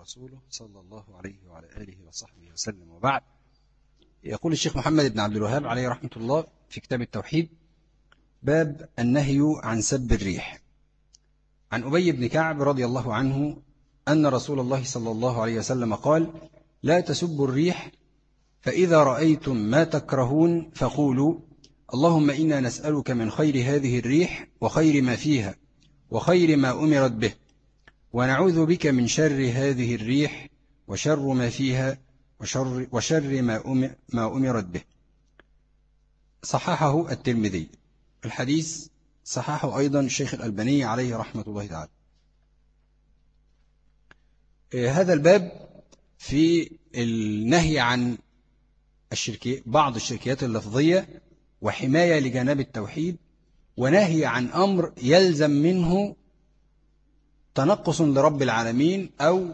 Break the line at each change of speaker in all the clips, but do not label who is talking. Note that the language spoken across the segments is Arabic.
ورسوله صلى الله عليه وعلى آله وصحبه وسلم، وبعد. يقول الشيخ محمد بن عبد الوهاب عليه رحمة الله في كتاب التوحيد: باب النهي عن سب الريح. عن أبي بن كعب رضي الله عنه أن رسول الله صلى الله عليه وسلم قال: لا تسبوا الريح، فإذا رأيتم ما تكرهون فقولوا اللهم إنا نسألك من خير هذه الريح وخير ما فيها وخير ما أمرت به، ونعوذ بك من شر هذه الريح وشر ما فيها وشر ما أمرت به. صححه الترمذي. الحديث صححه أيضا الشيخ الألباني عليه رحمة الله تعالى. هذا الباب في النهي عن بعض الشركيات اللفظية وحماية لجانب التوحيد، ونهي عن أمر يلزم منه تنقص لرب العالمين أو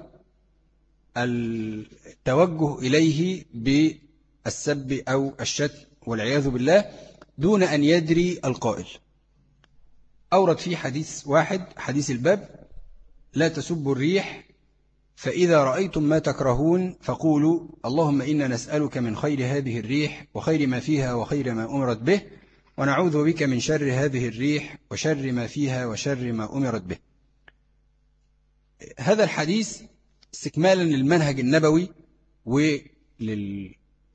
التوجه إليه بالسب أو الشتم والعياذ بالله دون أن يدري القائل. أورد فيه حديث واحد، حديث الباب: لا تسبوا الريح، فإذا رأيتم ما تكرهون فقولوا اللهم إنا نسألك من خير هذه الريح وخير ما فيها وخير ما أمرت به، ونعوذ بك من شر هذه الريح وشر ما فيها وشر ما أمرت به. هذا الحديث استكمالا للمنهج النبوي وللمنهج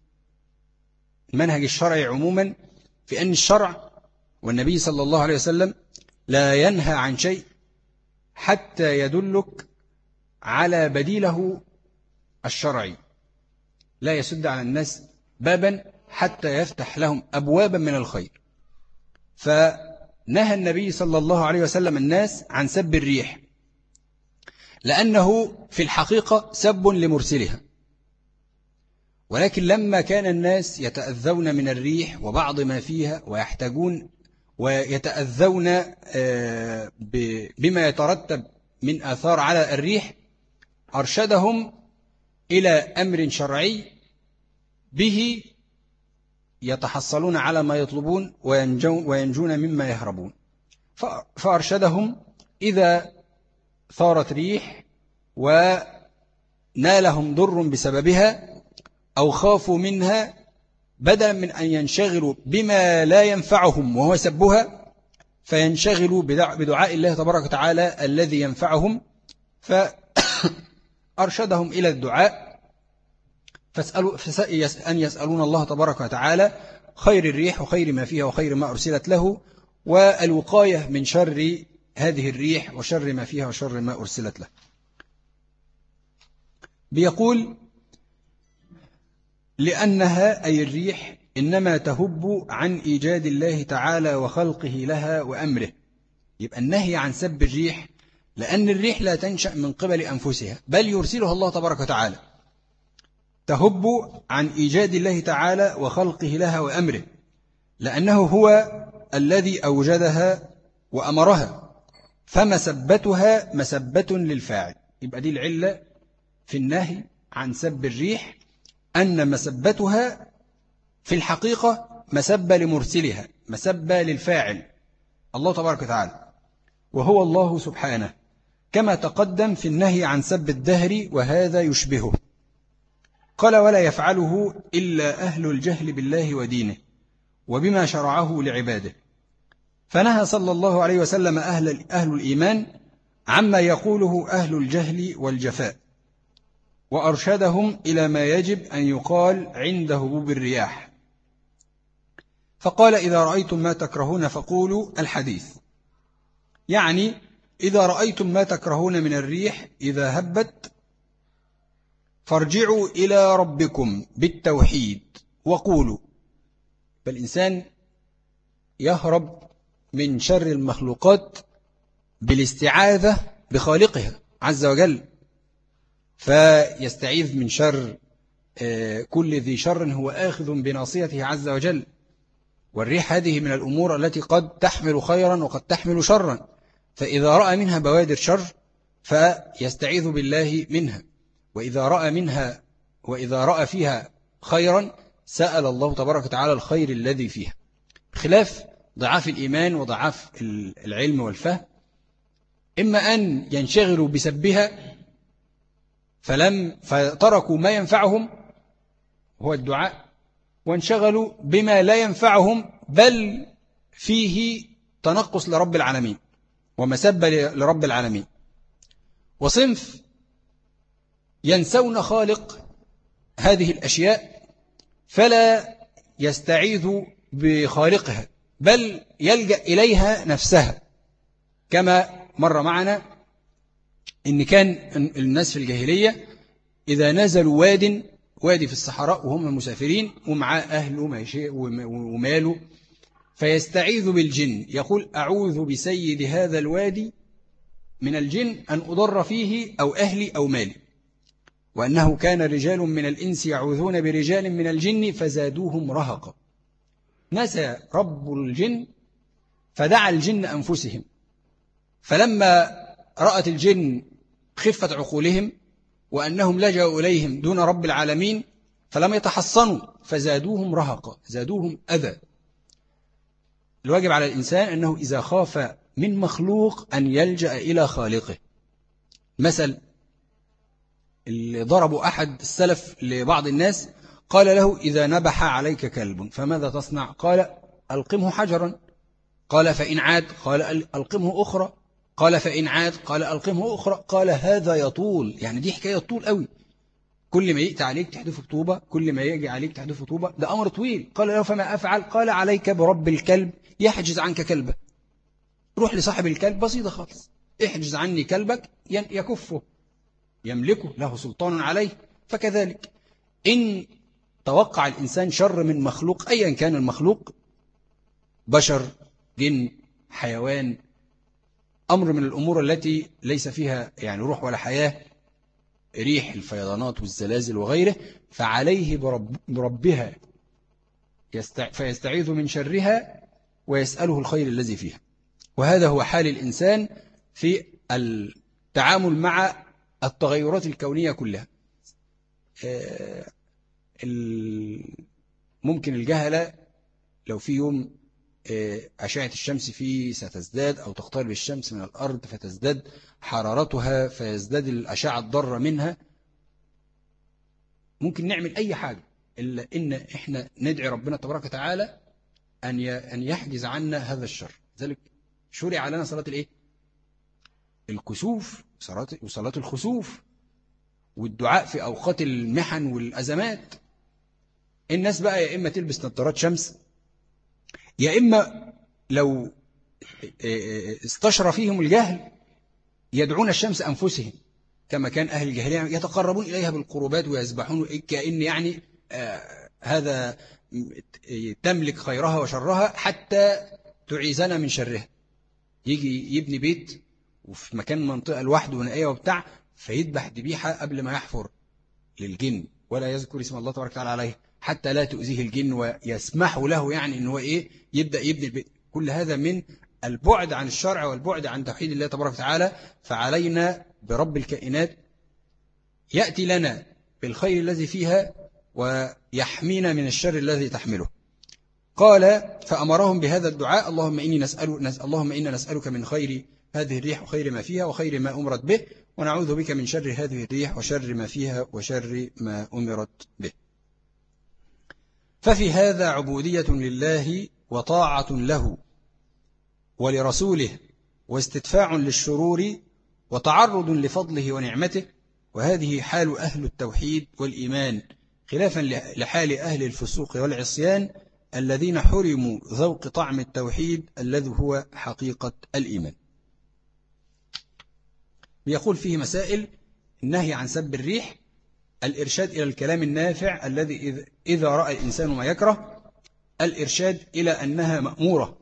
الشرعي عموما، في أن الشرع والنبي صلى الله عليه وسلم لا ينهى عن شيء حتى يدلك على بديله الشرعي، لا يسد على الناس بابا حتى يفتح لهم أبوابا من الخير. فنهى النبي صلى الله عليه وسلم الناس عن سب الريح، لأنه في الحقيقة سب لمرسلها، ولكن لما كان الناس يتأذون من الريح وبعض ما فيها ويحتاجون ويتأذون بما يترتب من آثار على الريح، أرشدهم إلى أمر شرعي به يتحصلون على ما يطلبون وينجون مما يهربون. فأرشدهم إذا ثارت ريح ونالهم ضر بسببها أو خافوا منها، بدلا من أن ينشغلوا بما لا ينفعهم وهو سبها، فينشغلوا بدعاء الله تبارك وتعالى الذي ينفعهم. فأرشدهم إلى الدعاء، أن يسألون الله تبارك وتعالى خير الريح وخير ما فيها وخير ما أرسلت له، والوقاية من شر هذه الريح وشر ما فيها وشر ما أرسلت له. بيقول: لأنها أي الريح إنما تهب عن إيجاد الله تعالى وخلقه لها وأمره. يبقى النهي عن سب الريح لأن الريح لا تنشأ من قبل أنفسها، بل يرسلها الله تبارك وتعالى. تهب عن إيجاد الله تعالى وخلقه لها وأمره، لأنه هو الذي أوجدها وأمرها، فمسبتها مسبة للفاعل. يبقى دي العلة في النهي عن سب الريح، أن مسبتها في الحقيقة مسبة لمرسلها، مسبة للفاعل الله تبارك وتعالى، وهو الله سبحانه، كما تقدم في النهي عن سب الدهر، وهذا يشبهه. قال: ولا يفعله إلا أهل الجهل بالله ودينه وبما شرعه لعباده. فنهى صلى الله عليه وسلم أهل الإيمان عما يقوله أهل الجهل والجفاء، وأرشدهم إلى ما يجب أن يقال عند هبوب الرياح. فقال: إذا رأيتم ما تكرهون فقولوا الحديث، يعني إذا رأيتم ما تكرهون من الريح إذا هبت فارجعوا إلى ربكم بالتوحيد وقولوا. فالإنسان يهرب من شر المخلوقات بالاستعاذة بخالقها عز وجل، فيستعيذ من شر كل ذي شر هو آخذ بناصيته عز وجل. والريح هذه من الأمور التي قد تحمل خيرا وقد تحمل شرا، فإذا رأى منها بوادر شر فيستعيذ بالله منها، وإذا رأى فيها خيرا سأل الله تبارك وتعالى الخير الذي فيها، خلاف ضعاف الإيمان وضعاف العلم والفهم. إما أن ينشغلوا بسبها فتركوا ما ينفعهم هو الدعاء، وانشغلوا بما لا ينفعهم بل فيه تنقص لرب العالمين ومسبة لرب العالمين. وصنف ينسون خالق هذه الأشياء فلا يستعيذ بخالقها بل يلجأ إليها نفسها، كما مر معنا إن كان الناس في الجاهلية إذا نزلوا وادي في الصحراء وهم مسافرين ومعاه أهله وماله فيستعيذ بالجن، يقول أعوذ بسيد هذا الوادي من الجن أن أضر فيه أو أهلي أو مالي، وأنه كان رجال من الإنس يعوذون برجال من الجن فزادوهم رهقا. نسى رب الجن فدعا الجن أنفسهم، فلما رأت الجن خفة عقولهم وأنهم لجأوا إليهم دون رب العالمين فلم يتحصنوا فزادوهم رهقا، زادوهم أذى. الواجب على الإنسان أنه إذا خاف من مخلوق أن يلجأ إلى خالقه. مثل اللي ضربوا أحد السلف لبعض الناس قال له إذا نبح عليك كلب فماذا تصنع؟ قال ألقمه حجرا. قال فإن عاد؟ قال ألقمه أخرى. قال فإن عاد؟ قال ألقمه أخرى. قال هذا يطول، يعني دي حكاية طول قوي، كل ما يأتي عليك تحدث طوبة، كل ما يجي عليك تحدث طوبة، ده أمر طويل. قال له فما أفعل؟ قال عليك برب الكلب يحجز عنك كلبه، روح لصاحب الكلب، بسيطة خالص، احجز عني كلبك يكفه يملكه له سلطان عليه. فكذلك إن توقع الإنسان شر من مخلوق أيا كان المخلوق، بشر، جن، حيوان، أمر من الأمور التي ليس فيها يعني روح ولا حياة، ريح الفيضانات والزلازل وغيره، فعليه بربها فيستعيذ من شرها ويسأله الخير الذي فيها. وهذا هو حال الإنسان في التعامل مع التغيرات الكونية كلها. ممكن الجهلة لو في يوم أشعة الشمس فيه ستزداد أو تقترب الشمس من الأرض فتزداد حرارتها فيزداد الأشعة الضارة منها، ممكن نعمل أي حاجة إلا إن إحنا ندعي ربنا تبارك وتعالى أن يحجز عنا هذا الشر. ذلك شرع لنا صلاة الإيه؟ الكسوف وصلاة الخسوف والدعاء في أوقات المحن والأزمات. الناس بقى يا إما تلبس نظارات شمس، يا إما لو استشرى فيهم الجهل يدعون الشمس أنفسهم، كما كان أهل الجاهلية يتقربون إليها بالقربات ويسبحون كأن يعني هذا تملك خيرها وشرها حتى تعيذنا من شرها. يجي يبني بيت وفي مكان منطقة لوحده ونقية وبتاع فيذبح ذبيحة قبل ما يحفر للجن ولا يذكر اسم الله تبارك وتعالى عليه حتى لا تؤذيه الجن ويسمح له يعني إن هو يبدأ يبني البيت. كل هذا من البعد عن الشرع والبعد عن توحيد الله تبارك وتعالى. فعلينا برب الكائنات يأتي لنا بالخير الذي فيها ويحمينا من الشر الذي تحمله. قال فأمرهم بهذا الدعاء اللهم إنا نسألك من خير هذه الريح وخير ما فيها وخير ما أمرت به، ونعوذ بك من شر هذه الريح وشر ما فيها وشر ما أمرت به. ففي هذا عبودية لله وطاعة له ولرسوله واستدفاع للشرور وتعرض لفضله ونعمته، وهذه حال أهل التوحيد والإيمان خلافا لحال أهل الفسوق والعصيان الذين حرموا ذوق طعم التوحيد الذي هو حقيقة الإيمان. بيقول فيه مسائل: النهي عن سب الريح، الإرشاد إلى الكلام النافع الذي إذا رأى الإنسان ما يكره، الإرشاد إلى أنها مأمورة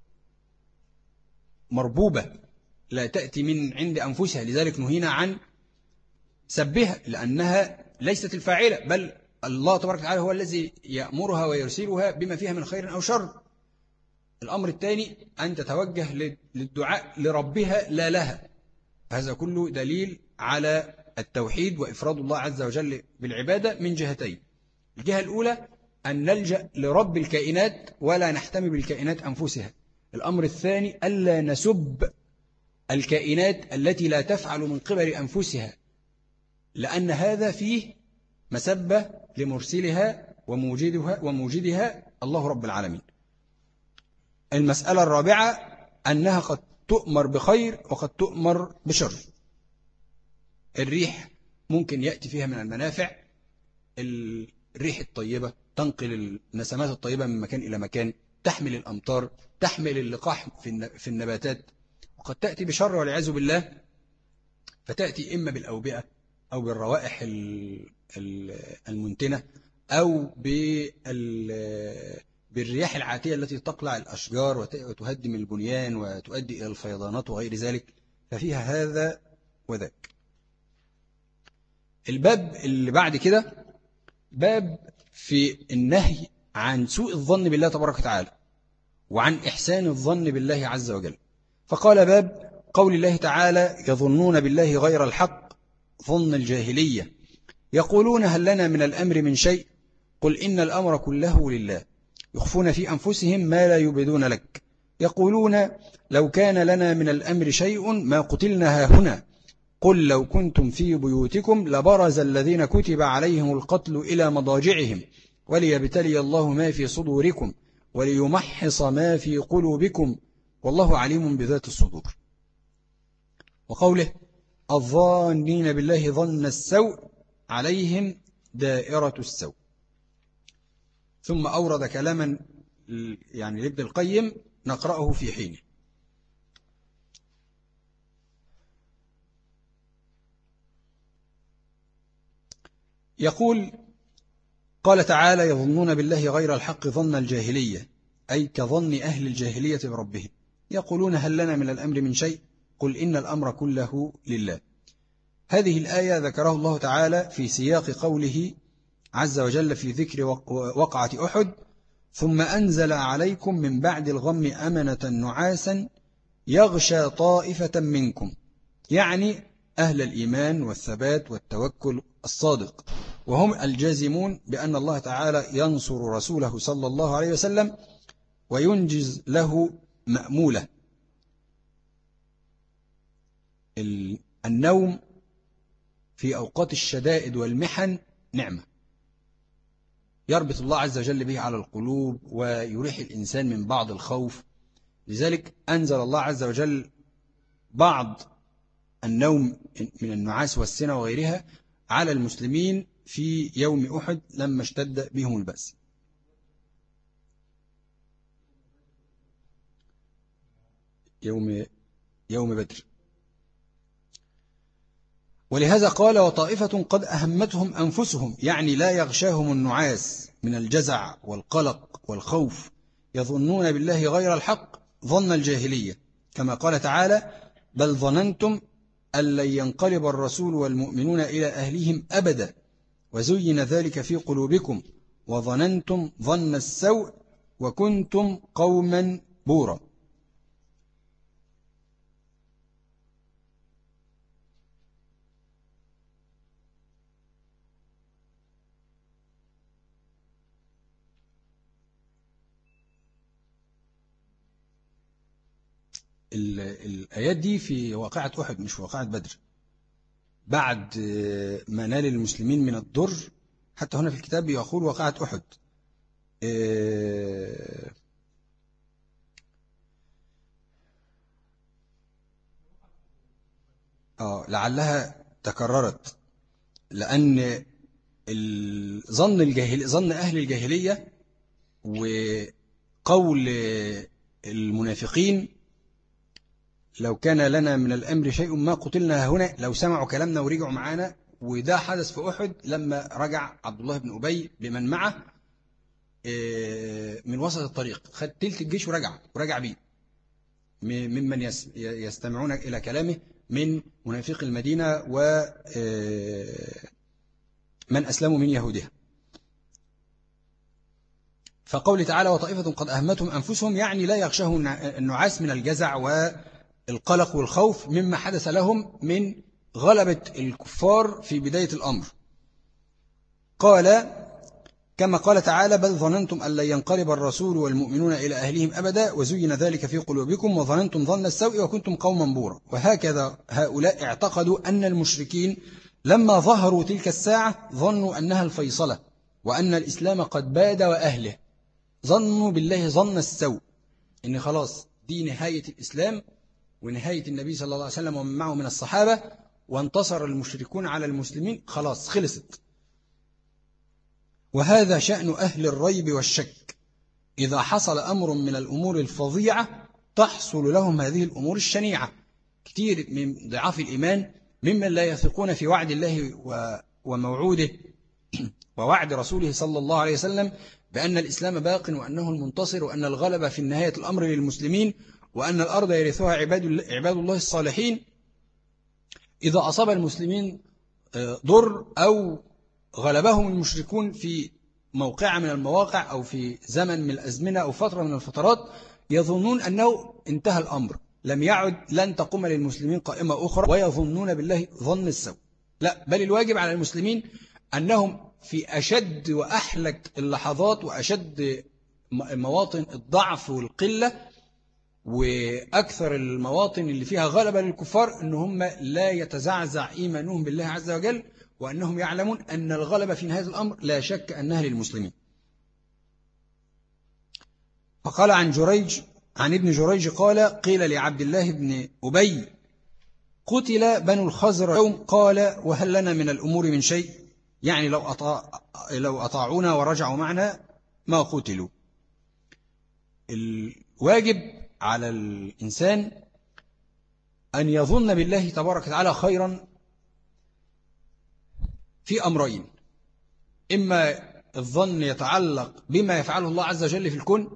مربوبة لا تأتي من عند أنفسها، لذلك نهينا عن سبها لأنها ليست الفاعلة، بل الله تبارك وتعالى هو الذي يأمرها ويرسلها بما فيها من خير أو شر. الأمر الثاني أن تتوجه للدعاء لربها لا لها، هذا كله دليل على التوحيد وإفراد الله عز وجل بالعبادة من جهتين. الجهة الأولى أن نلجأ لرب الكائنات ولا نحتمي بالكائنات أنفسها. الأمر الثاني ألا نسب الكائنات التي لا تفعل من قبل أنفسها، لأن هذا فيه مسبة لمرسلها وموجدها الله رب العالمين. المسألة الرابعة أنها قد تؤمر بخير وقد تؤمر بشر. الريح ممكن يأتي فيها من المنافع، الريح الطيبة تنقل النسمات الطيبة من مكان إلى مكان، تحمل الأمطار، تحمل اللقاح في النباتات. وقد تأتي بشر والعياذ بالله، فتأتي إما بالأوبئة أو بالروائح المنتنة أو بالرياح العاتية التي تقلع الأشجار وتهدم البنيان وتؤدي إلى الفيضانات وغير ذلك، ففيها هذا وذاك. الباب اللي بعد كده باب في النهي عن سوء الظن بالله تبارك وتعالى وعن إحسان الظن بالله عز وجل. فقال باب قول الله تعالى: يظنون بالله غير الحق ظن الجاهلية يقولون هل لنا من الأمر من شيء قل إن الأمر كله لله يخفون في أنفسهم ما لا يبدون لك يقولون لو كان لنا من الأمر شيء ما قتلنا هنا قل لو كنتم في بيوتكم لبرز الذين كتب عليهم القتل إلى مضاجعهم وليبتلي الله ما في صدوركم وليمحص ما في قلوبكم والله عليم بذات الصدور. وقوله: الظانين بالله ظن السوء عليهم دائرة السوء. ثم أورد كلاما يعني لابن القيم نقرأه في حينه. يقول: قال تعالى: يظنون بالله غير الحق ظن الجاهلية، أي كظن أهل الجاهلية بربهم، يقولون هل لنا من الأمر من شيء قل إن الأمر كله لله. هذه الآية ذكره الله تعالى في سياق قوله عز وجل في ذكر وقعة أحد: ثم أنزل عليكم من بعد الغم أمنة نعاسا يغشى طائفة منكم، يعني أهل الإيمان والثبات والتوكل الصادق، وهم الجازمون بأن الله تعالى ينصر رسوله صلى الله عليه وسلم وينجز له مأموله. النوم في أوقات الشدائد والمحن نعمة يربط الله عز وجل به على القلوب ويريح الإنسان من بعض الخوف. لذلك أنزل الله عز وجل بعض النوم من النعاس والسنة وغيرها على المسلمين في يوم أحد لما اشتد بهم البأس. يوم بدر. ولهذا قال: وطائفة قد أهمتهم أنفسهم، يعني لا يغشاهم النعاس من الجزع والقلق والخوف، يظنون بالله غير الحق ظن الجاهلية، كما قال تعالى: بل ظننتم أن لن ينقلب الرسول والمؤمنون إلى أهلهم أبدا وزين ذلك في قلوبكم وظننتم ظن السوء وكنتم قوما بورا. الآيات دي في واقعة أحد مش في واقعة بدر، بعد ما نال المسلمين من الضر. حتى هنا في الكتاب يقول واقعة أحد. لعلها تكررت، لأن ظن أهل الجاهلية وقول المنافقين لو كان لنا من الأمر شيء ما قتلنا هنا، لو سمعوا كلامنا ورجعوا معانا. وده حدث في أحد لما رجع عبد الله بن أبي بمن معه من وسط الطريق، خد تلت الجيش ورجع بيه ممن يستمعون إلى كلامه من منافق المدينة ومن أسلموا من يهودها. فقول تعالى: وطائفة قد أهمتهم أنفسهم، يعني لا يغشاهم النعاس من الجزع والقلق والخوف مما حدث لهم من غلبة الكفار في بداية الأمر. قال كما قال تعالى: بل ظننتم أن لن ينقلب الرسول والمؤمنون إلى أهلهم أبدا وزين ذلك في قلوبكم وظننتم ظن السوء وكنتم قوما بورا. وهكذا هؤلاء اعتقدوا أن المشركين لما ظهروا تلك الساعة ظنوا أنها الفيصلة وأن الإسلام قد باد وأهله، ظنوا بالله ظن السوء، إن خلاص دي نهاية الإسلام ونهاية النبي صلى الله عليه وسلم ومن معه من الصحابة، وانتصر المشركون على المسلمين، خلاص خلصت. وهذا شأن أهل الريب والشك، إذا حصل أمر من الأمور الفظيعة تحصل لهم هذه الأمور الشنيعة. كثير من ضعاف الإيمان ممن لا يثقون في وعد الله وموعوده ووعد رسوله صلى الله عليه وسلم بأن الإسلام باق وأنه المنتصر وأن الغلبة في نهاية الأمر للمسلمين وأن الأرض يرثها عباد الله الصالحين. إذا أصاب المسلمين ضر أو غلبهم المشركون في موقع من المواقع أو في زمن من الأزمنة أو فترة من الفترات، يظنون أنه انتهى الأمر، لم يعد، لن تقوم للمسلمين قائمة أخرى، ويظنون بالله ظن السوء. لا، بل الواجب على المسلمين أنهم في أشد وأحلك اللحظات وأشد مواطن الضعف والقلة وأكثر المواطن اللي فيها غلبة للكفار أن هم لا يتزعزع إيمانهم بالله عز وجل، وأنهم يعلمون أن الغلبة في نهاية الأمر لا شك أنها للمسلمين. فقال عن ابن جريج قال: قيل لعبد الله بن أبي: قتل بنو الخزرج يوم، قال: وهل لنا من الأمور من شيء؟ يعني لو أطاعونا ورجعوا معنا ما قتلوا. الواجب على الإنسان أن يظن بالله تبارك وتعالى خيرا في أمرين: إما الظن يتعلق بما يفعله الله عز وجل في الكون،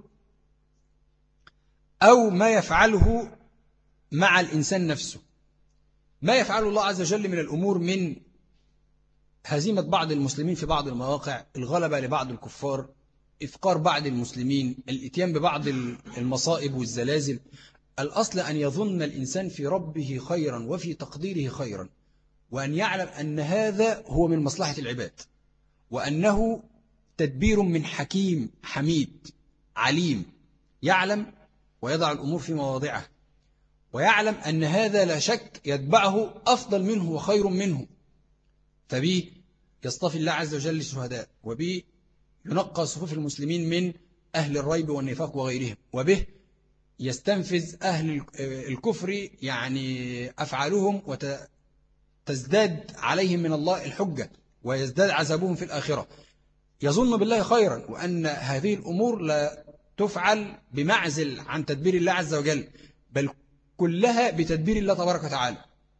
أو ما يفعله مع الإنسان نفسه. ما يفعله الله عز وجل من الأمور من هزيمة بعض المسلمين في بعض المواقع، الغلبة لبعض الكفار، إفقار بعض المسلمين، الاتيان ببعض المصائب والزلازل. الأصل أن يظن الإنسان في ربه خيرا وفي تقديره خيرا، وأن يعلم أن هذا هو من مصلحة العباد، وأنه تدبير من حكيم حميد عليم، يعلم ويضع الأمور في مواضعها، ويعلم أن هذا لا شك يتبعه أفضل منه وخير منه، فبه يصطفي الله عز وجل الشهداء، وبه ينقى صفوف المسلمين من أهل الريب والنفاق وغيرهم، وبه يستنفذ أهل الكفر يعني أفعالهم وتزداد عليهم من الله الحجة ويزداد عذابهم في الآخرة. يظن بالله خيرا، وأن هذه الأمور لا تفعل بمعزل عن تدبير الله عز وجل، بل كلها بتدبير الله تبارك وتعالى،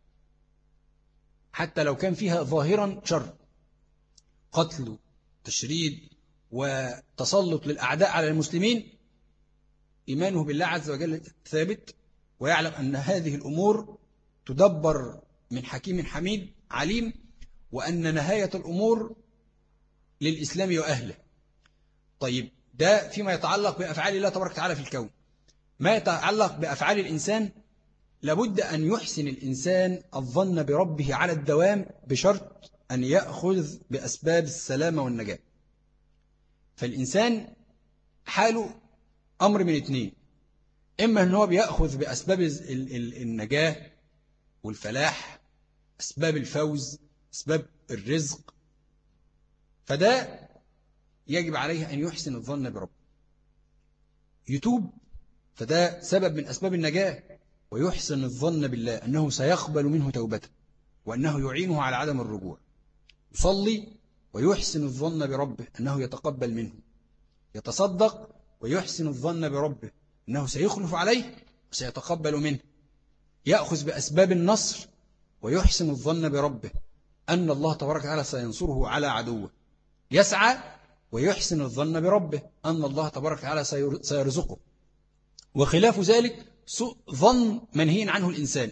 حتى لو كان فيها ظاهرا شر، قتل تشريد وتسلط للأعداء على المسلمين، إيمانه بالله عز وجل ثابت، ويعلم أن هذه الأمور تدبر من حكيم حميد عليم، وأن نهاية الأمور للإسلام وأهله. طيب، ده فيما يتعلق بأفعال الله تبارك وتعالى في الكون. ما يتعلق بأفعال الإنسان، لابد أن يحسن الإنسان الظن بربه على الدوام، بشرط أن يأخذ بأسباب السلامة والنجاة. فالإنسان حاله أمر من اثنين: إما أنه بيأخذ بأسباب النجاة والفلاح، أسباب الفوز، أسباب الرزق، فده يجب عليه أن يحسن الظن بربه. يتوب، فده سبب من أسباب النجاة، ويحسن الظن بالله أنه سيقبل منه توبته وأنه يعينه على عدم الرجوع. يصلي ويحسن الظن بربه أنه يتقبل منه. يتصدق ويحسن الظن بربه أنه سيخلف عليه وسيتقبل منه. يأخذ بأسباب النصر ويحسن الظن بربه أن الله تبارك وتعالى سينصره على عدوه. يسعى ويحسن الظن بربه أن الله تبارك وتعالى سيرزقه. وخلاف ذلك سوء ظن منهي عنه الإنسان.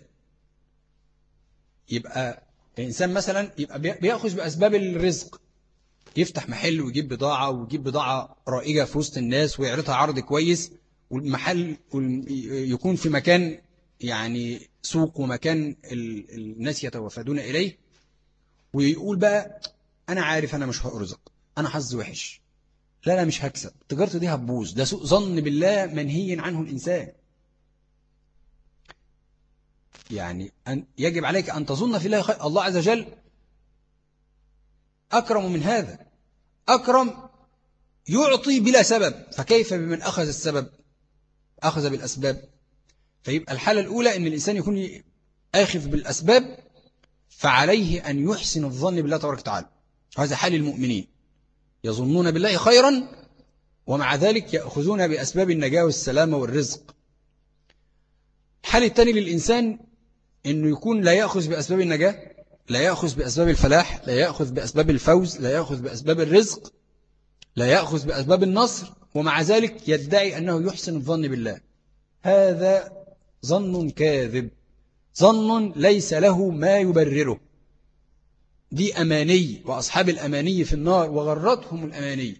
يبقى الإنسان مثلا بيأخذ بأسباب الرزق، يفتح محل ويجيب بضاعة رائجة في وسط الناس ويعرضها عرض كويس، والمحل يكون في مكان يعني سوق ومكان الناس يتوافدون إليه، ويقول بقى أنا عارف أنا مش هأرزق، أنا حظ وحش، لا مش هكسب، تجارتي دي هتبوظ. ده سوء ظن بالله منهي عنه الإنسان. يعني يجب عليك أن تظن في الله خير. الله عز وجل أكرم من هذا، أكرم يعطي بلا سبب، فكيف بمن أخذ السبب، أخذ بالأسباب. فيبقى الحالة الأولى أن الإنسان يكون آخذ بالأسباب، فعليه أن يحسن الظن بالله تبارك وتعالى. هذا حال المؤمنين، يظنون بالله خيرا ومع ذلك يأخذون بأسباب النجاة والسلامة والرزق. الحال الثاني للإنسان أنه يكون لا يأخذ بأسباب النجاة، لا يأخذ بأسباب الفلاح، لا يأخذ بأسباب الفوز، لا يأخذ بأسباب الرزق، لا يأخذ بأسباب النصر، ومع ذلك يدعي أنه يحسن الظن بالله. هذا ظن كاذب، ظن ليس له ما يبرره. دي أماني، وأصحاب الأماني في النار وغرتهم الأماني.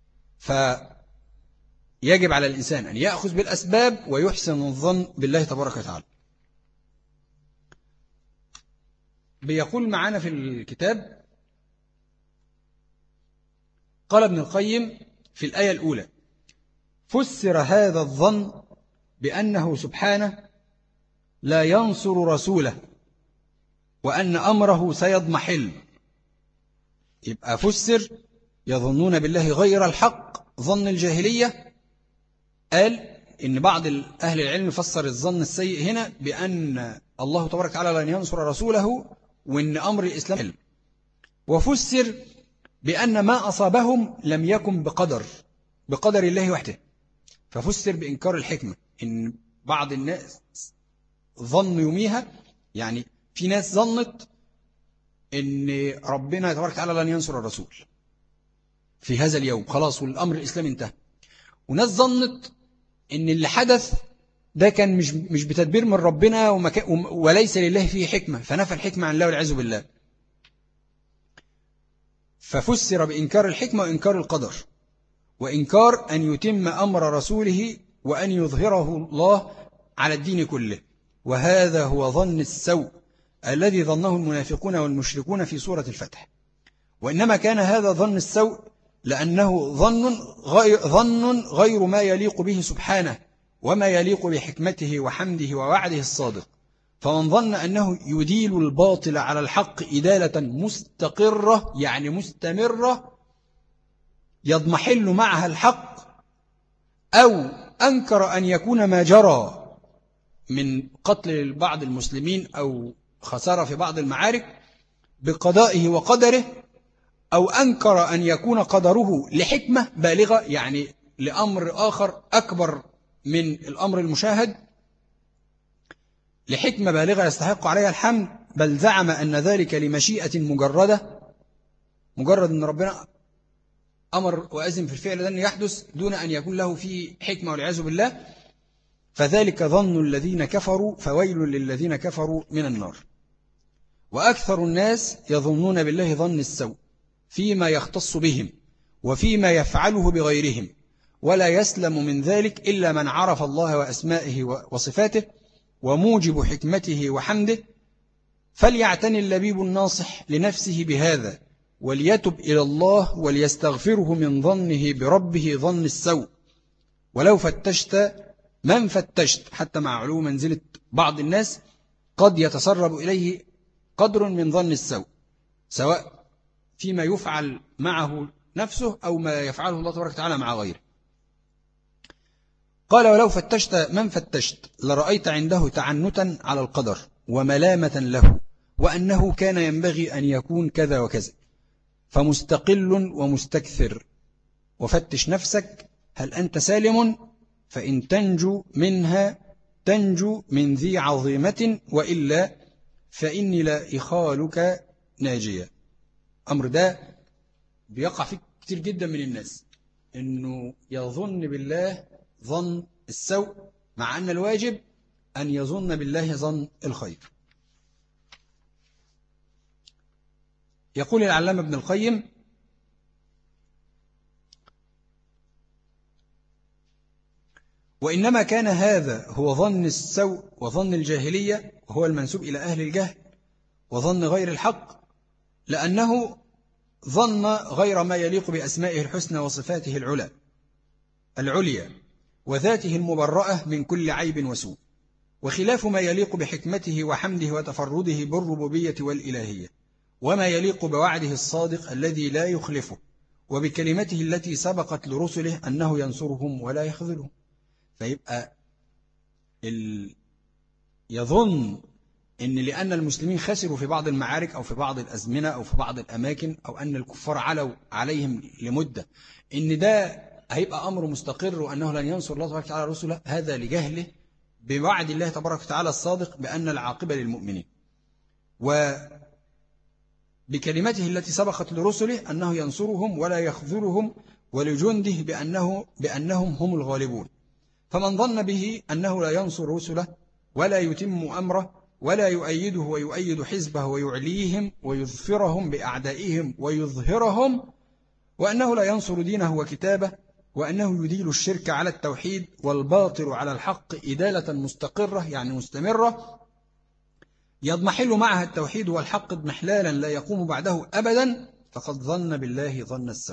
فيجب على الإنسان أن يأخذ بالأسباب ويحسن الظن بالله تبارك وتعالى. بيقول معنا في الكتاب، قال ابن القيم في الآية الأولى: فسر هذا الظن بأنه سبحانه لا ينصر رسوله وأن أمره سيضمحل. يبقى فسر يظنون بالله غير الحق ظن الجاهلية. قال إن بعض أهل العلم فسر الظن السيء هنا بأن الله تبارك وتعالى لن ينصر رسوله وإن أمر الإسلام حل. وفسر بأن ما أصابهم لم يكن بقدر الله وحده. ففسر بإنكار الحكمة، إن بعض الناس ظن يوميها، يعني في ناس ظنت إن ربنا تبارك وتعالى لن ينصر الرسول في هذا اليوم خلاص والأمر الإسلامي انتهى، وناس ظنت إن اللي حدث ده كان مش بتدبير من ربنا وليس لله فيه حكمة، فنفى الحكمة عن الله والعياذ بالله. ففسر بإنكار الحكمة وإنكار القدر، وإنكار أن يتم أمر رسوله وأن يظهره الله على الدين كله. وهذا هو ظن السوء الذي ظنه المنافقون والمشركون في سورة الفتح. وإنما كان هذا ظن السوء لأنه ظن غير ما يليق به سبحانه وما يليق بحكمته وحمده ووعده الصادق. فمن ظن أنه يديل الباطل على الحق إدالة مستقرة يعني مستمرة يضمحل معها الحق، أو أنكر أن يكون ما جرى من قتل بعض المسلمين أو خسارة في بعض المعارك بقضائه وقدره، أو أنكر أن يكون قدره لحكمة بالغة يعني لأمر آخر أكبر من الأمر المشاهد، لحكمة بالغة يستحق عليها الحمد، بل زعم أن ذلك لمشيئة مجرد أن ربنا أمر وأذن في الفعل ده أن يحدث دون أن يكون له فيه حكمة والعياذ بالله. فذلك ظن الذين كفروا، فويل للذين كفروا من النار. وأكثر الناس يظنون بالله ظن السوء فيما يختص بهم وفيما يفعله بغيرهم، ولا يسلم من ذلك إلا من عرف الله وأسمائه وصفاته وموجب حكمته وحمده. فليعتني اللبيب الناصح لنفسه بهذا، وليتب إلى الله وليستغفره من ظنه بربه ظن السوء. ولو فتشت من فتشت، حتى مع علو منزلة بعض الناس قد يتسرب إليه قدر من ظن السوء، سواء فيما يفعل معه نفسه أو ما يفعله الله تبارك وتعالى مع غيره. قال: ولو فتشت من فتشت لرأيت عنده تعنتا على القدر وملامة له، وأنه كان ينبغي أن يكون كذا وكذا، فمستقل ومستكثر. وفتش نفسك هل أنت سالم، فإن تنجو منها تنجو من ذي عظيمة، وإلا فإني لا إخالك ناجية. أمر ده بيقع فيه كتير جدا من الناس، إنه يظن بالله ظن السوء، مع أن الواجب أن يظن بالله ظن الخير. يقول العلامة ابن القيم: وإنما كان هذا هو ظن السوء وظن الجاهلية، وهو المنسوب إلى أهل الجهل وظن غير الحق، لأنه ظن غير ما يليق بأسمائه الحسنى وصفاته العليا وذاته المبرأة من كل عيب وسوء، وخلاف ما يليق بحكمته وحمده وتفرده بالربوبية والإلهية. وما يليق بوعده الصادق الذي لا يخلفه، وبكلمته التي سبقت لرسله أنه ينصرهم ولا يخذلهم. فيبقى يظن إن لأن المسلمين خسروا في بعض المعارك أو في بعض الأزمنة أو في بعض الأماكن أو أن الكفار علوا عليهم لمدة، إن ده هيبقى أمر مستقر وأنه لن ينصر الله تبارك وتعالى رسله، هذا لجهله بوعد الله تبارك وتعالى الصادق بأن العاقبة للمؤمنين، وبكلمته التي سبقت لرسله أنه ينصرهم ولا يخذلهم، ولجنده بأنهم هم الغالبون. فمن ظن به أنه لا ينصر رسله ولا يتم أمره ولا يؤيده ويؤيد حزبه ويعليهم ويظفرهم بأعدائهم ويظهرهم، وأنه لا ينصر دينه وكتابه، وأنه يديل الشرك على التوحيد والباطل على الحق إدالة مستقرة يعني مستمرة، يضمحل معها التوحيد والحق اضمحلالا لا يقوم بعده أبدا، فقد ظن بالله ظن السوء،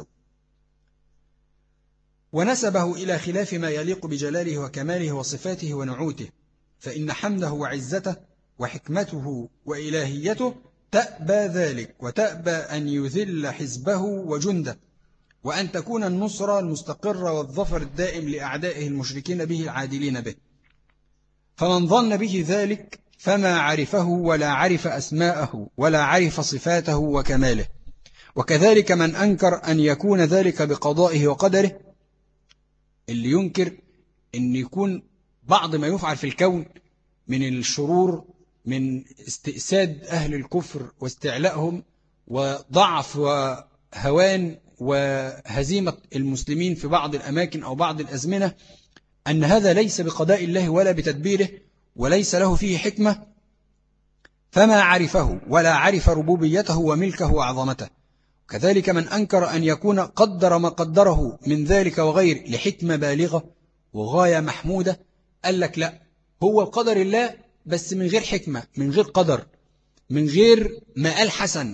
ونسبه إلى خلاف ما يليق بجلاله وكماله وصفاته ونعوته، فإن حمده وعزته وحكمته وإلهيته تأبى ذلك، وتأبى أن يذل حزبه وجنده، وأن تكون النصرة المستقرة والظفر الدائم لأعدائه المشركين به العادلين به. فمن ظن به ذلك فما عرفه ولا عرف أسماءه ولا عرف صفاته وكماله. وكذلك من أنكر أن يكون ذلك بقضائه وقدره، اللي ينكر أن يكون بعض ما يفعل في الكون من الشرور، من استئساد أهل الكفر واستعلائهم وضعف وهوان وهزيمة المسلمين في بعض الأماكن أو بعض الأزمنة، أن هذا ليس بقضاء الله ولا بتدبيره وليس له فيه حكمة، فما عرفه ولا عرف ربوبيته وملكه وعظمته. كذلك من أنكر أن يكون قدر ما قدره من ذلك وغير لحكمة بالغة وغاية محمودة، قال لك لا، هو قدر الله بس من غير حكمة، من غير قدر، من غير مآل حسن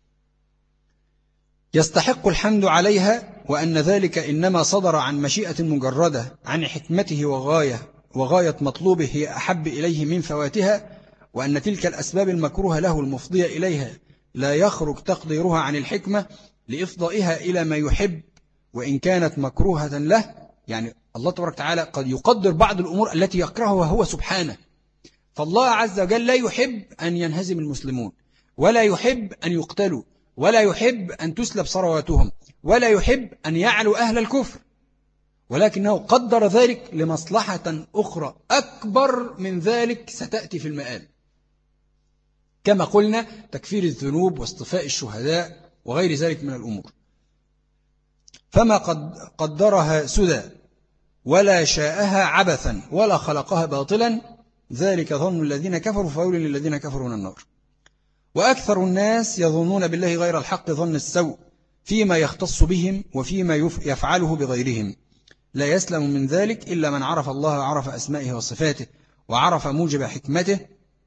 يستحق الحمد عليها، وأن ذلك إنما صدر عن مشيئة مجردة عن حكمته وغاية مطلوبه هي أحب إليه من فواتها، وأن تلك الأسباب المكروهة له المفضية إليها لا يخرج تقديرها عن الحكمة لإفضائها إلى ما يحب وإن كانت مكروهة له. يعني الله تبارك وتعالى قد يقدر بعض الأمور التي يكرهها هو سبحانه، فالله عز وجل لا يحب أن ينهزم المسلمون، ولا يحب أن يقتلوا، ولا يحب أن تسلب ثرواتهم، ولا يحب أن يعلو أهل الكفر، ولكنه قدر ذلك لمصلحة أخرى أكبر من ذلك ستأتي في المآل، كما قلنا تكفير الذنوب واصطفاء الشهداء وغير ذلك من الأمور. فما قدرها سدى ولا شاءها عبثا ولا خلقها باطلا، ذلك ظن الذين كفروا فويل للذين كفروا من النار. وأكثر الناس يظنون بالله غير الحق ظن السوء فيما يختص بهم وفيما يفعله بغيرهم، لا يسلم من ذلك إلا من عرف الله وعرف أسمائه وصفاته وعرف موجب حكمته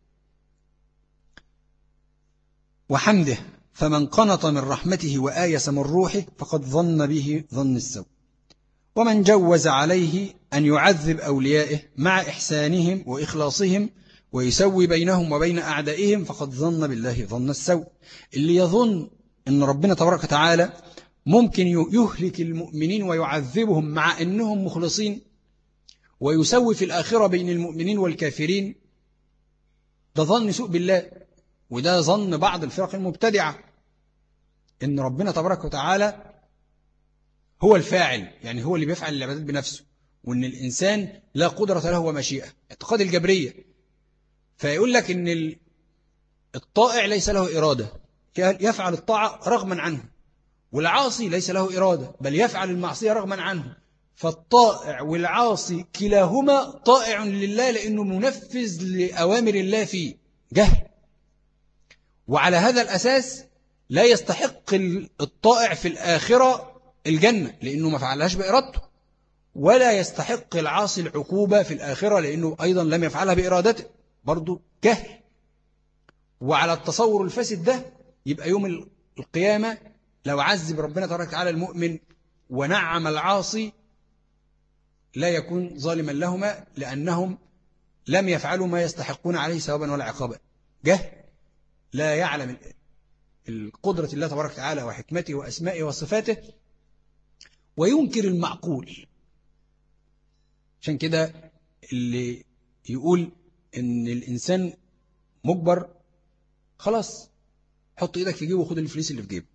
وحمده، فمن قنط من رحمته وآيس من روحه فقد ظن به ظن السوء. ومن جوز عليه أن يعذب أوليائه مع إحسانهم وإخلاصهم ويسوي بينهم وبين أعدائهم فقد ظن بالله ظن السوء. اللي يظن أن ربنا تبارك وتعالى ممكن يهلك المؤمنين ويعذبهم مع أنهم مخلصين ويسوي في الآخرة بين المؤمنين والكافرين، ده ظن سوء بالله، وده ظن بعض الفرق المبتدعة أن ربنا تبارك وتعالى هو الفاعل، يعني هو اللي بيفعل العبادات بنفسه، وأن الإنسان لا قدرة له ومشيئة، اعتقاد الجبرية. فيقول لك أن الطائع ليس له إرادة، يفعل الطاعة رغما عنه، والعاصي ليس له إرادة بل يفعل المعصية رغما عنه. فالطائع والعاصي كلاهما طائع لله لأنه منفذ لأوامر الله فيه جهل، وعلى هذا الأساس لا يستحق الطائع في الآخرة الجنة لأنه ما فعلهاش بإرادته، ولا يستحق العاصي العقوبة في الآخرة لأنه أيضا لم يفعلها بإرادته، برضو جهل. وعلى التصور الفاسد ده يبقى يوم القيامة لو عذب ربنا تبارك وتعالى المؤمن ونعم العاصي لا يكون ظالما لهما لأنهم لم يفعلوا ما يستحقون عليه ثوابا ولا عقابا. جهل، لا يعلم القدرة الله تبارك وتعالى وحكمته وأسمائه وصفاته وينكر المعقول. عشان كده اللي يقول إن الإنسان مجبر، خلاص حط إيدك في جيبه وخد الفلوس اللي في جيبه،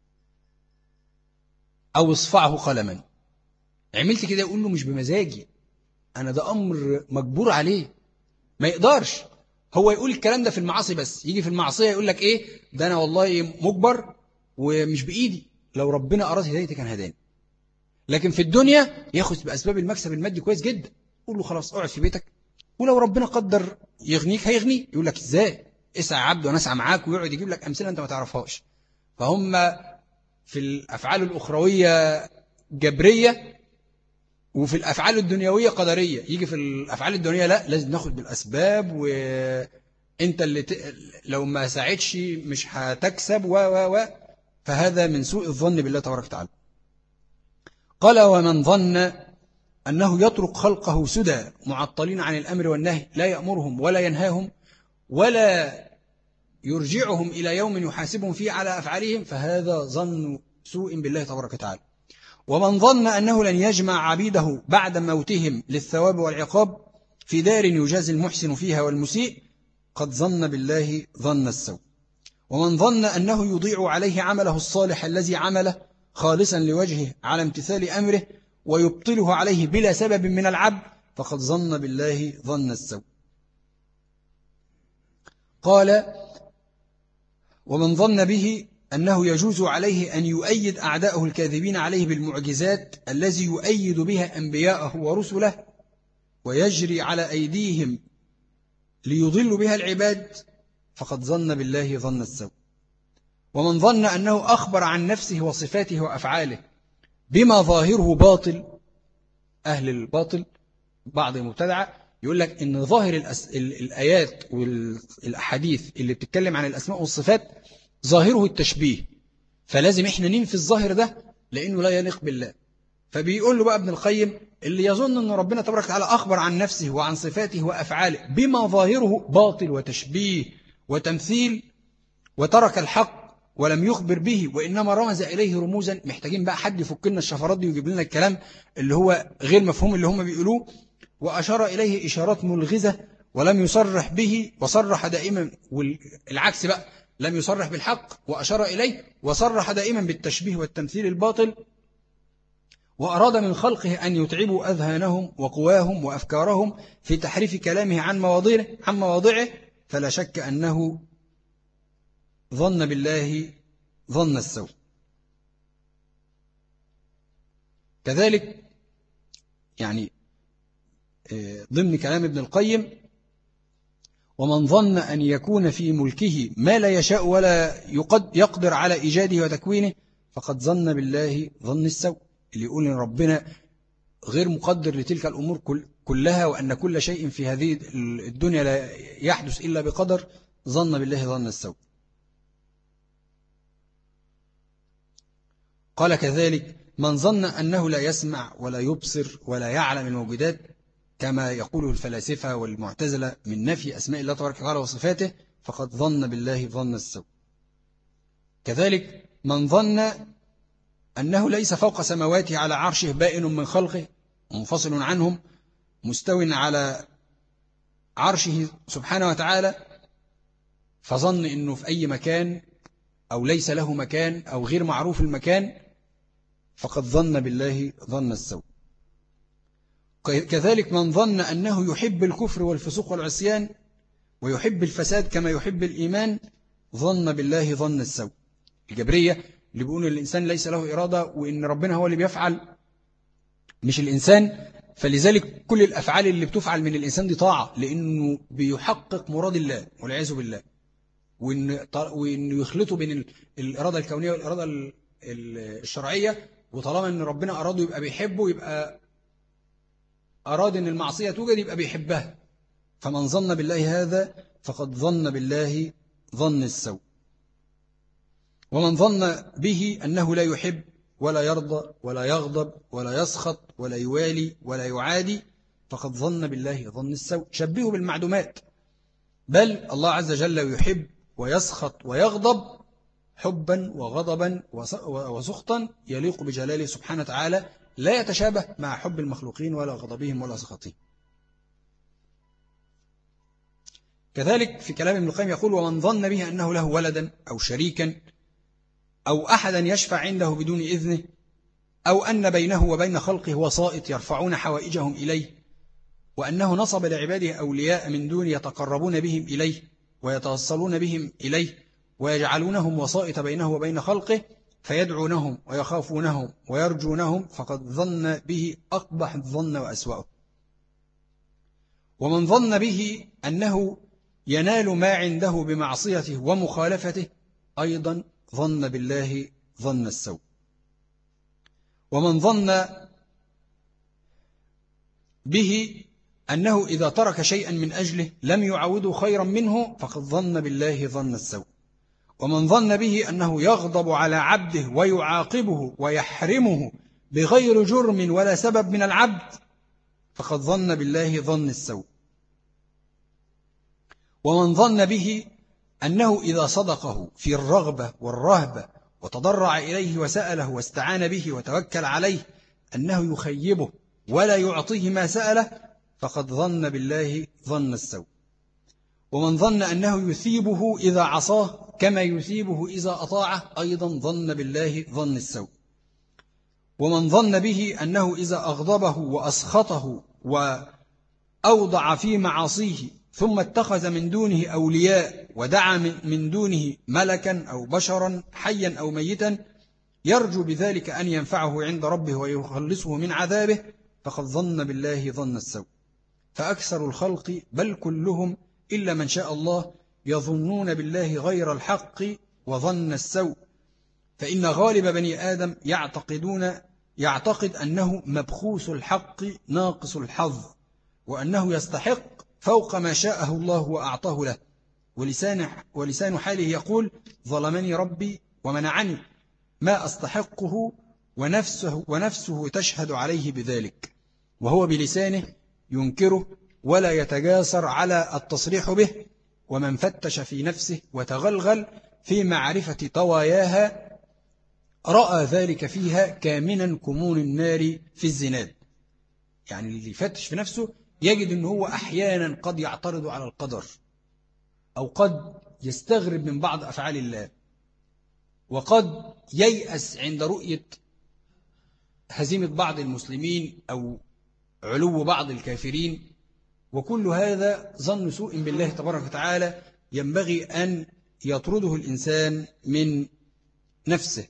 أو اصفعه قلما. عملت كده يقول له مش بمزاجي، أنا ده أمر مجبور عليه، ما يقدرش. هو يقول الكلام ده في المعاصي بس، يجي في المعصية يقول لك إيه ده أنا والله مجبر ومش بإيدي، لو ربنا أراد هدايتي كان هداني. لكن في الدنيا ياخذ بأسباب المكسب المادي كويس جدا، قول له خلاص اقعد في بيتك، ولو ربنا قدر يغنيك هيغنيك. يقول لك ازاي؟ اسعى يا عبد وانا اسعى معاك، ويقعد يجيب لك أمثلة أنت ما تعرفهاش. فهم في الأفعال الأخروية جبرية، وفي الأفعال الدنيوية قدرية. يجي في الأفعال الدنيوية لا، لازم ناخد بالأسباب، وانت اللي لو ما ساعدش مش هتكسب فهذا من سوء الظن بالله تبارك وتعالى. قال ومن ظن أنه يترك خلقه سدى معطلين عن الأمر والنهي، لا يأمرهم ولا ينهاهم ولا يرجعهم إلى يوم يحاسبهم فيه على أفعالهم، فهذا ظن سوء بالله تبارك وتعالى. ومن ظن أنه لن يجمع عبيده بعد موتهم للثواب والعقاب في دار يجازي المحسن فيها والمسيء، قد ظن بالله ظن السوء. ومن ظن أنه يضيع عليه عمله الصالح الذي عمله خالصا لوجهه على امتثال أمره ويبطله عليه بلا سبب من العبد، فقد ظن بالله ظن السوء. قال ومن ظن به أنه يجوز عليه أن يؤيد أعداءه الكاذبين عليه بالمعجزات الذي يؤيد بها أنبياءه ورسله ويجري على أيديهم ليضل بها العباد، فقد ظن بالله ظن السوء. ومن ظن أنه أخبر عن نفسه وصفاته وأفعاله بما ظاهره باطل، أهل الباطل بعض المبتدعة يقول لك إن ظاهر الآيات والأحاديث اللي بتتكلم عن الأسماء والصفات ظاهره التشبيه، فلازم إحنا ننفي الظاهر ده لأنه لا يليق بالله. فبيقول له بقى ابن القيم اللي يظن أن ربنا تبارك وتعالى أخبر عن نفسه وعن صفاته وأفعاله بما ظاهره باطل وتشبيه وتمثيل وترك الحق ولم يخبر به وإنما رمز إليه رموزا، محتاجين بقى حد يفك لنا الشفرات دي ويجيب لنا الكلام اللي هو غير مفهوم اللي هم بيقولوه، وأشار إليه إشارات ملغزة ولم يصرح به وصرح دائما، والعكس بقى لم يصرح بالحق وأشار إليه وصرح دائما بالتشبيه والتمثيل الباطل، وأراد من خلقه أن يتعبوا أذهانهم وقواهم وأفكارهم في تحريف كلامه عن مواضعه، فلا شك أنه ظن بالله ظن السوء. كذلك يعني ضمن كلام ابن القيم ومن ظن أن يكون في ملكه ما لا يشاء ولا يقدر على إيجاده وتكوينه، فقد ظن بالله ظن السوء. اللي يقول إن ربنا غير مقدر لتلك الأمور كلها وأن كل شيء في هذه الدنيا لا يحدث إلا بقدر، ظن بالله ظن السوء. قال كذلك من ظن أنه لا يسمع ولا يبصر ولا يعلم الموجودات كما يقوله الفلاسفة والمعتزلة من نفي أسماء الله تبارك وتعالى وصفاته، فقد ظن بالله ظن السوء. كذلك من ظن أنه ليس فوق سماواته على عرشه بائن من خلقه منفصل عنهم مستو على عرشه سبحانه وتعالى، فظن أنه في أي مكان أو ليس له مكان أو غير معروف المكان، فقد ظن بالله ظن السوء. كذلك من ظن أنه يحب الكفر والفسوق والعصيان ويحب الفساد كما يحب الإيمان، ظن بالله ظن السوء. الجبرية اللي بيقولوا الإنسان ليس له إرادة وإن ربنا هو اللي بيفعل مش الإنسان، فلذلك كل الأفعال اللي بتفعل من الإنسان دي طاعة لأنه بيحقق مراد الله والعياذ بالله، وإنه يخلطوا بين الإرادة الكونية والإرادة الشرعية، وطالما أن ربنا أراده يبقى بيحبه، يبقى أراد أن المعصية توجد يبقى بيحبها. فمن ظن بالله هذا فقد ظن بالله ظن السوء. ومن ظن به أنه لا يحب ولا يرضى ولا يغضب ولا يسخط ولا يوالي ولا يعادي، فقد ظن بالله ظن السوء. شبهه بالمعدومات، بل الله عز وجل يحب ويسخط ويغضب حبا وغضبا وسخطا يليق بجلاله سبحانه وتعالى، لا يتشابه مع حب المخلوقين ولا غضبهم ولا سخطهم. كذلك في كلام ابن القيم يقول: ومن ظن به أنه له ولدا أو شريكا أو أحدا يشفع عنده بدون إذنه، أو أن بينه وبين خلقه وسائط يرفعون حوائجهم إليه، وأنه نصب لعباده أولياء من دون يتقربون بهم إليه ويتوصلون بهم إليه ويجعلونهم وسائط بينه وبين خلقه فيدعونهم ويخافونهم ويرجونهم، فقد ظن به أقبح الظن وأسوأه. ومن ظن به أنه ينال ما عنده بمعصيته ومخالفته أيضا ظن بالله ظن السوء. ومن ظن به أنه إذا ترك شيئا من أجله لم يعوده خيرا منه فقد ظن بالله ظن السوء. ومن ظن به أنه يغضب على عبده ويعاقبه ويحرمه بغير جرم ولا سبب من العبد فقد ظن بالله ظن السوء. ومن ظن به أنه إذا صدقه في الرغبة والرهبة وتضرع إليه وسأله واستعان به وتوكل عليه أنه يخيبه ولا يعطيه ما سأله فقد ظن بالله ظن السوء. ومن ظن أنه يثيبه إذا عصاه كما يثيبه إذا أطاعه أيضا ظن بالله ظن السوء. ومن ظن به أنه إذا أغضبه وأسخطه وأوضع في معاصيه ثم اتخذ من دونه أولياء ودعا من دونه ملكا أو بشرا حيا أو ميتا يرجو بذلك أن ينفعه عند ربه ويخلصه من عذابه فقد ظن بالله ظن السوء. فأكثر الخلق بل كلهم إلا من شاء الله يظنون بالله غير الحق وظن السوء، فإن غالب بني آدم يعتقد أنه مبخوس الحق ناقص الحظ، وأنه يستحق فوق ما شاءه الله وأعطاه له، ولسان حاله يقول: ظلمني ربي ومنعني ما أستحقه، ونفسه تشهد عليه بذلك، وهو بلسانه ينكره ولا يتجاسر على التصريح به. ومن فتش في نفسه وتغلغل في معرفة طواياها رأى ذلك فيها كامنا كمون النار في الزناد. يعني اللي يفتش في نفسه يجد أنه هو أحيانا قد يعترض على القدر، أو قد يستغرب من بعض أفعال الله، وقد ييأس عند رؤية هزيمة بعض المسلمين أو علو بعض الكافرين. وكل هذا ظن سوء بالله تبارك وتعالى ينبغي أن يطرده الإنسان من نفسه.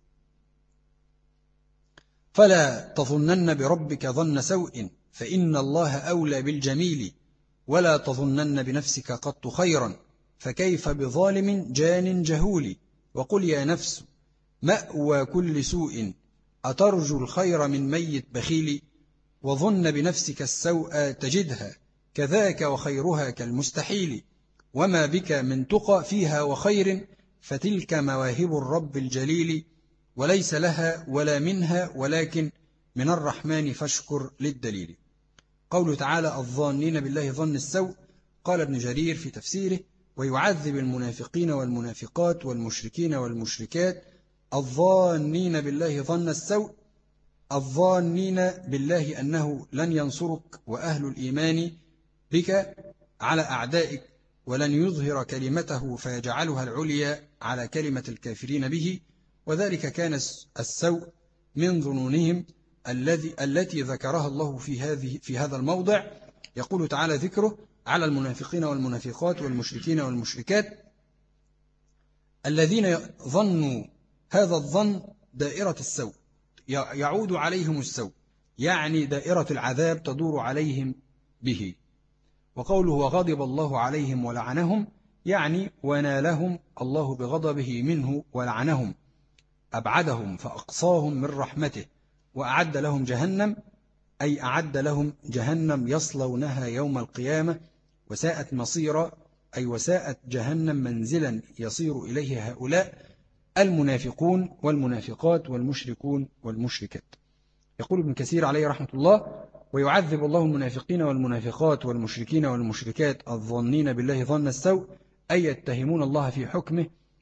فلا تظنن بربك ظن سوء فإن الله أولى بالجميل، ولا تظنن بنفسك قط خيرا فكيف بظالم جان جهول. وقل يا نفس مأوى كل سوء أترجو الخير من ميت بخيل، وظن بنفسك السوء تجدها كذاك وخيرها كالمستحيل، وما بك من تقى فيها وخير فتلك مواهب الرب الجليل، وليس لها ولا منها ولكن من الرحمن فاشكر للدليل. قوله تعالى: الظانين بالله ظن السوء، قال ابن جرير في تفسيره: ويعذب المنافقين والمنافقات والمشركين والمشركات الظانين بالله ظن السوء، الظانين بالله أنه لن ينصرك وأهل الإيمان بك على أعدائك، ولن يظهر كلمته فيجعلها العليا على كلمة الكافرين به، وذلك كان السوء من ظنونهم التي ذكرها الله في هذا الموضع. يقول تعالى ذكره على المنافقين والمنافقات والمشركين والمشركات الذين ظنوا هذا الظن دائرة السوء، يعود عليهم السوء، يعني دائرة العذاب تدور عليهم به. وقوله وغضب الله عليهم ولعنهم، يعني ونالهم الله بغضبه منه ولعنهم، أبعدهم فأقصاهم من رحمته، وأعد لهم جهنم، أي أعد لهم جهنم يصلونها يوم القيامة، وساءت مصيرا، أي وساءت جهنم منزلا يصير إليه هؤلاء المنافقون والمنافقات والمشركون والمشركات. يقول ابن كثير عليه رحمة الله: ويعذب الله المنافقين والمنافقات والمشركين والمشركات الظنين بالله ظن السوء، أي يتهمون الله في حكمه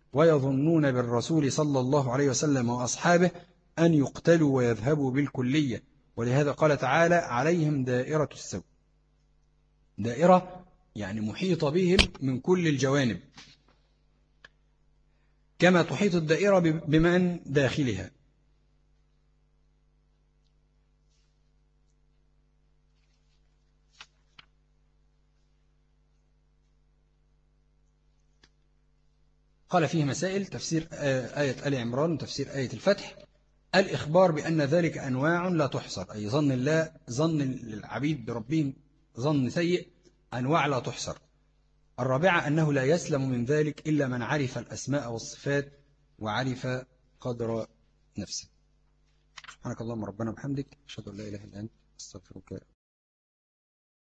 ويظنون بالرسول صلى الله عليه وسلم وأصحابه أن يقتلوا ويذهبوا بالكلية، ولهذا قال تعالى عليهم دائرة السوء. دائرة يعني محيطة بهم من كل الجوانب، كما تحيط الدائرة بمن داخلها. قال فيه مسائل: تفسير آية آل عمران وتفسير آية الفتح. الإخبار بأن ذلك أنواع لا تحصر، أي ظن العبيد بربهم ظن سيء أنواع لا تحصر. الرابعة أنه لا يسلم من ذلك إلا من عرف الأسماء والصفات وعرف قدر نفسه. سبحانك اللهم ربنا وبحمدك، أشهد أن لا إله إلا أنت، أستغفرك.